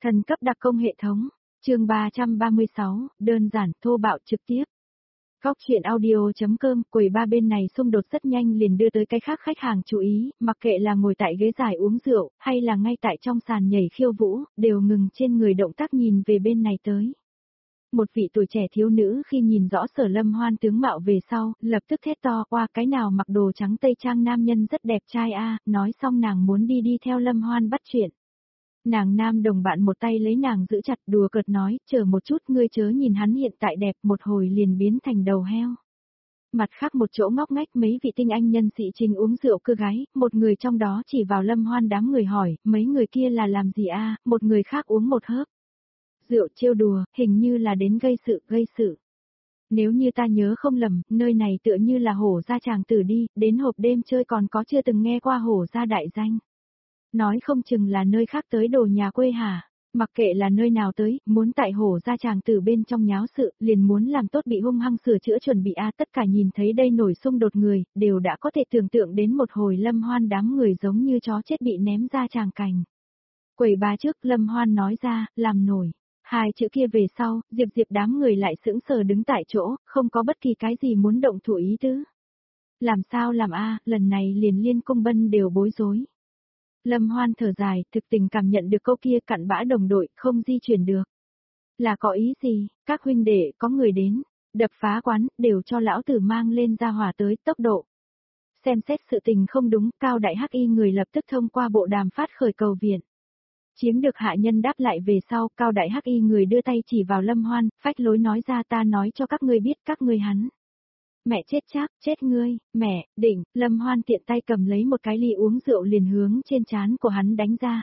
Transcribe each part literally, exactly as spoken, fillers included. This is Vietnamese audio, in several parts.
Thần cấp đặc công hệ thống, chương ba trăm ba mươi sáu, đơn giản, thô bạo, trực tiếp. Góc chuyện audio.com, quầy ba bên này xung đột rất nhanh liền đưa tới cái khác khách hàng chú ý, mặc kệ là ngồi tại ghế dài uống rượu, hay là ngay tại trong sàn nhảy khiêu vũ, đều ngừng trên người động tác nhìn về bên này tới. Một vị tuổi trẻ thiếu nữ khi nhìn rõ Sở Lâm Hoan tướng mạo về sau, lập tức thét to qua cái nào mặc đồ trắng tây trang nam nhân rất đẹp trai a, nói xong nàng muốn đi đi theo Lâm Hoan bắt chuyện. Nàng nam đồng bạn một tay lấy nàng giữ chặt đùa cợt nói, chờ một chút ngươi chớ nhìn hắn hiện tại đẹp một hồi liền biến thành đầu heo. Mặt khác một chỗ ngóc ngách mấy vị tinh anh nhân sĩ trình uống rượu cưa gái, một người trong đó chỉ vào Lâm Hoan đám người hỏi, mấy người kia là làm gì a? Một người khác uống một hớp. Rượu trêu đùa, hình như là đến gây sự, gây sự. Nếu như ta nhớ không lầm, nơi này tựa như là Hổ Gia Tràng Tử đi, đến hộp đêm chơi còn có chưa từng nghe qua Hổ Gia đại danh. Nói không chừng là nơi khác tới đồ nhà quê hả, mặc kệ là nơi nào tới, muốn tại Hổ Gia Tràng Tử bên trong nháo sự, liền muốn làm tốt bị hung hăng sửa chữa chuẩn bị a, tất cả nhìn thấy đây nổi xung đột người, đều đã có thể tưởng tượng đến một hồi Lâm Hoan đám người giống như chó chết bị ném ra tràng cành. Quầy ba trước Lâm Hoan nói ra, làm nổi. Hai chữ kia về sau, Diệp Diệp đám người lại sững sờ đứng tại chỗ, không có bất kỳ cái gì muốn động thủ ý tứ. Làm sao làm a, lần này liền Liên Cung Bân đều bối rối. Lâm Hoan thở dài, thực tình cảm nhận được câu kia cặn bã đồng đội, không di chuyển được. Là có ý gì, các huynh đệ, có người đến, đập phá quán, đều cho lão tử mang lên ra hỏa tới, tốc độ. Xem xét sự tình không đúng, Cao Đại Hắc Y người lập tức thông qua bộ đàm phát khởi cầu viện. Chiếm được hạ nhân đáp lại về sau, Cao Đại Hắc Y người đưa tay chỉ vào Lâm Hoan, phách lối nói ra ta nói cho các ngươi biết các ngươi hắn. Mẹ chết chắc, chết ngươi, mẹ, đỉnh, Lâm Hoan tiện tay cầm lấy một cái ly uống rượu liền hướng trên trán của hắn đánh ra.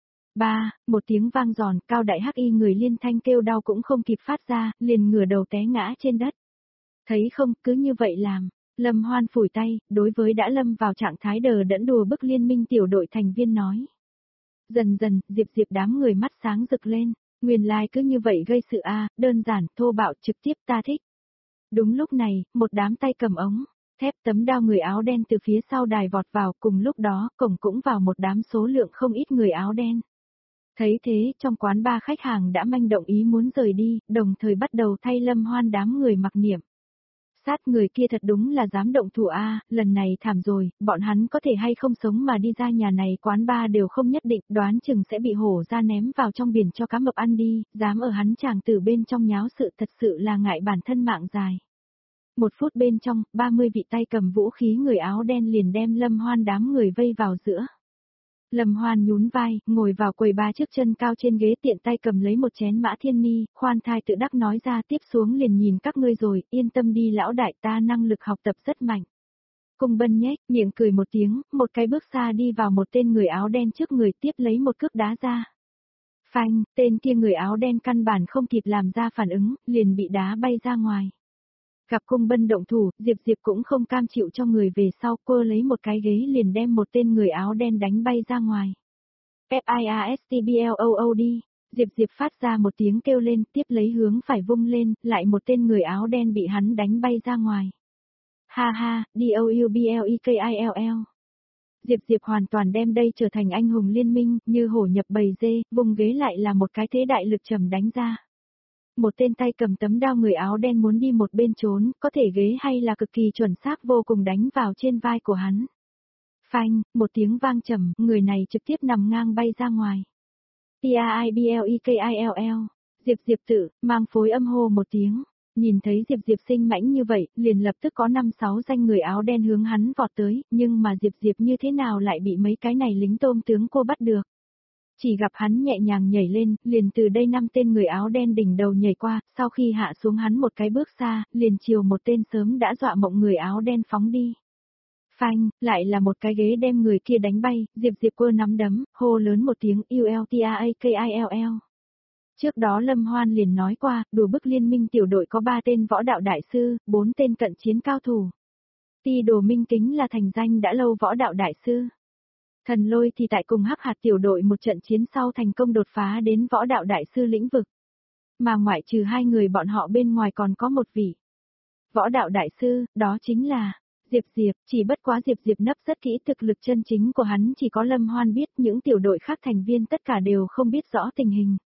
Ba, một tiếng vang giòn, Cao Đại Hắc Y người liên thanh kêu đau cũng không kịp phát ra, liền ngửa đầu té ngã trên đất. Thấy không, cứ như vậy làm. Lâm Hoan phủi tay, đối với đã lâm vào trạng thái đờ đẫn đùa bức liên minh tiểu đội thành viên nói. Dần dần, Diệp Diệp đám người mắt sáng rực lên, nguyên lai like cứ như vậy gây sự a, đơn giản, thô bạo, trực tiếp ta thích. Đúng lúc này, một đám tay cầm ống, thép tấm đao người áo đen từ phía sau đài vọt vào, cùng lúc đó, cổng cũng vào một đám số lượng không ít người áo đen. Thấy thế, trong quán ba khách hàng đã manh động ý muốn rời đi, đồng thời bắt đầu thay Lâm Hoan đám người mặc niệm. Sát người kia thật đúng là dám động thủ a, lần này thảm rồi, bọn hắn có thể hay không sống mà đi ra nhà này quán ba đều không nhất định, đoán chừng sẽ bị hổ ra ném vào trong biển cho cá mập ăn đi, dám ở hắn Tràng Tử bên trong nháo sự thật sự là ngại bản thân mạng dài. Một phút bên trong, ba mươi vị tay cầm vũ khí người áo đen liền đem Lâm Hoan đám người vây vào giữa. Lâm Hoan nhún vai, ngồi vào quầy ba trước chân cao trên ghế tiện tay cầm lấy một chén mã thiên ni, khoan thai tự đắc nói ra tiếp xuống liền nhìn các ngươi rồi, yên tâm đi lão đại ta năng lực học tập rất mạnh. Cung Bân nhếch miệng cười một tiếng, một cái bước xa đi vào một tên người áo đen trước người tiếp lấy một cước đá ra. Phanh, tên kia người áo đen căn bản không kịp làm ra phản ứng, liền bị đá bay ra ngoài. Gặp Cung Bân động thủ, Diệp Diệp cũng không cam chịu cho người về sau, cô lấy một cái ghế liền đem một tên người áo đen đánh bay ra ngoài. F-I-A-S-T-B-L-O-O-D, Diệp Diệp phát ra một tiếng kêu lên, tiếp lấy hướng phải vung lên, lại một tên người áo đen bị hắn đánh bay ra ngoài. Ha ha, D-O-U-B-L-E-K-I-L-L. Diệp Diệp hoàn toàn đem đây trở thành anh hùng liên minh, như hổ nhập bầy dê, vùng ghế lại là một cái thế đại lực trầm đánh ra. Một tên tay cầm tấm đao người áo đen muốn đi một bên trốn, có thể ghế hay là cực kỳ chuẩn xác vô cùng đánh vào trên vai của hắn. Phanh, một tiếng vang trầm, người này trực tiếp nằm ngang bay ra ngoài. T-A-I-B-L-E-K-I-L-L. Diệp Diệp tự, mang phối âm hô một tiếng. Nhìn thấy Diệp Diệp sinh mãnh như vậy, liền lập tức có năm sáu danh người áo đen hướng hắn vọt tới, nhưng mà Diệp Diệp như thế nào lại bị mấy cái này lính tôm tướng cô bắt được. Chỉ gặp hắn nhẹ nhàng nhảy lên, liền từ đây năm tên người áo đen đỉnh đầu nhảy qua, sau khi hạ xuống hắn một cái bước xa, liền chiều một tên sớm đã dọa mộng người áo đen phóng đi. Phanh, lại là một cái ghế đem người kia đánh bay, Diệp Diệp quơ nắm đấm, hô lớn một tiếng U L T A A K I L L. Trước đó Lâm Hoan liền nói qua, đùa bức liên minh tiểu đội có ba tên võ đạo đại sư, bốn tên cận chiến cao thủ. Ti Đồ Minh Kính là thành danh đã lâu võ đạo đại sư. Thần Lôi thì tại cùng Hắc Hạt tiểu đội một trận chiến sau thành công đột phá đến võ đạo đại sư lĩnh vực. Mà ngoại trừ hai người bọn họ bên ngoài còn có một vị võ đạo đại sư, đó chính là Diệp Diệp, chỉ bất quá Diệp Diệp nấp rất kỹ thực lực chân chính của hắn chỉ có Lâm Hoan biết, những tiểu đội khác thành viên tất cả đều không biết rõ tình hình.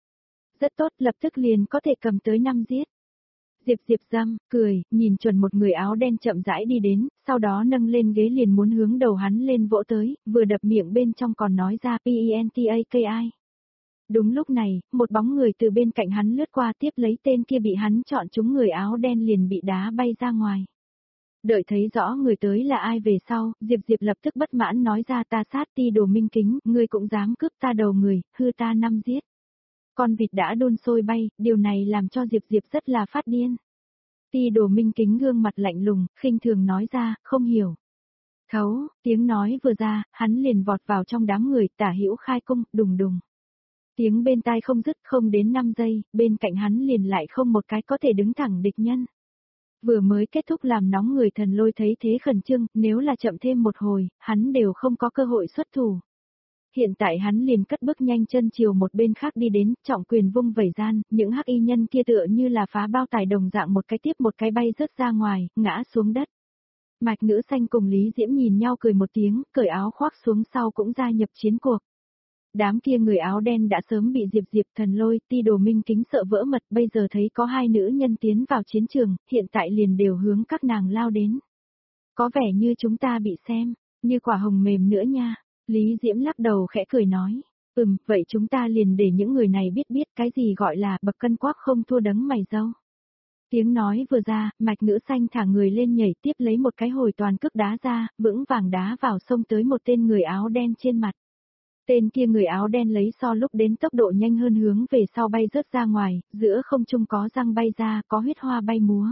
Rất tốt, lập tức liền có thể cầm tới năm giết. Diệp Diệp răm, cười, nhìn chuẩn một người áo đen chậm rãi đi đến, sau đó nâng lên ghế liền muốn hướng đầu hắn lên vỗ tới, vừa đập miệng bên trong còn nói ra Pentakai. Đúng lúc này, một bóng người từ bên cạnh hắn lướt qua tiếp lấy tên kia bị hắn chọn trúng người áo đen liền bị đá bay ra ngoài. Đợi thấy rõ người tới là ai về sau, Diệp Diệp lập tức bất mãn nói ra ta sát ti đồ minh kính, ngươi cũng dám cướp ta đầu người, hư ta năm giết. Con vịt đã đun sôi bay, điều này làm cho Diệp Diệp rất là phát điên. Ti đồ minh kính gương mặt lạnh lùng, khinh thường nói ra, không hiểu. Thấu, tiếng nói vừa ra, hắn liền vọt vào trong đám người, tả hữu khai cung, đùng đùng. Tiếng bên tai không dứt không đến năm giây, bên cạnh hắn liền lại không một cái có thể đứng thẳng địch nhân. Vừa mới kết thúc làm nóng người thần lôi thấy thế khẩn trương, nếu là chậm thêm một hồi, hắn đều không có cơ hội xuất thủ. Hiện tại hắn liền cất bước nhanh chân chiều một bên khác đi đến, trọng quyền vung vẩy gian, những hắc y nhân kia tựa như là phá bao tải đồng dạng một cái tiếp một cái bay rớt ra ngoài, ngã xuống đất. Mạch Nữ Xanh cùng Lý Diễm nhìn nhau cười một tiếng, cởi áo khoác xuống sau cũng gia nhập chiến cuộc. Đám kia người áo đen đã sớm bị Diệp Diệp thần lôi, ti đồ minh kính sợ vỡ mật, bây giờ thấy có hai nữ nhân tiến vào chiến trường, hiện tại liền đều hướng các nàng lao đến. Có vẻ như chúng ta bị xem, như quả hồng mềm nữa nha. Lý Diễm lắc đầu khẽ cười nói, ừm, vậy chúng ta liền để những người này biết biết cái gì gọi là bậc cân quắc không thua đấng mày râu. Tiếng nói vừa ra, Mạch Nữ Xanh thả người lên nhảy tiếp lấy một cái hồi toàn cước đá ra, vững vàng đá vào sông tới một tên người áo đen trên mặt. Tên kia người áo đen lấy so lúc đến tốc độ nhanh hơn hướng về sau bay rớt ra ngoài, giữa không trung có răng bay ra, có huyết hoa bay múa.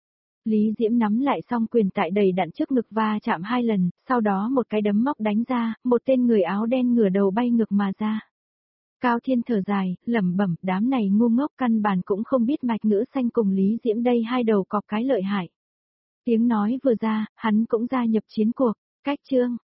Lý Diễm nắm lại xong quyền tại đầy đặn trước ngực va chạm hai lần, sau đó một cái đấm móc đánh ra, một tên người áo đen ngửa đầu bay ngược mà ra. Cao Thiên thở dài, lẩm bẩm, đám này ngu ngốc căn bản cũng không biết Mạch Nữ Xanh cùng Lý Diễm đây hai đầu cọp cái lợi hại. Tiếng nói vừa ra, hắn cũng gia nhập chiến cuộc, cách chương.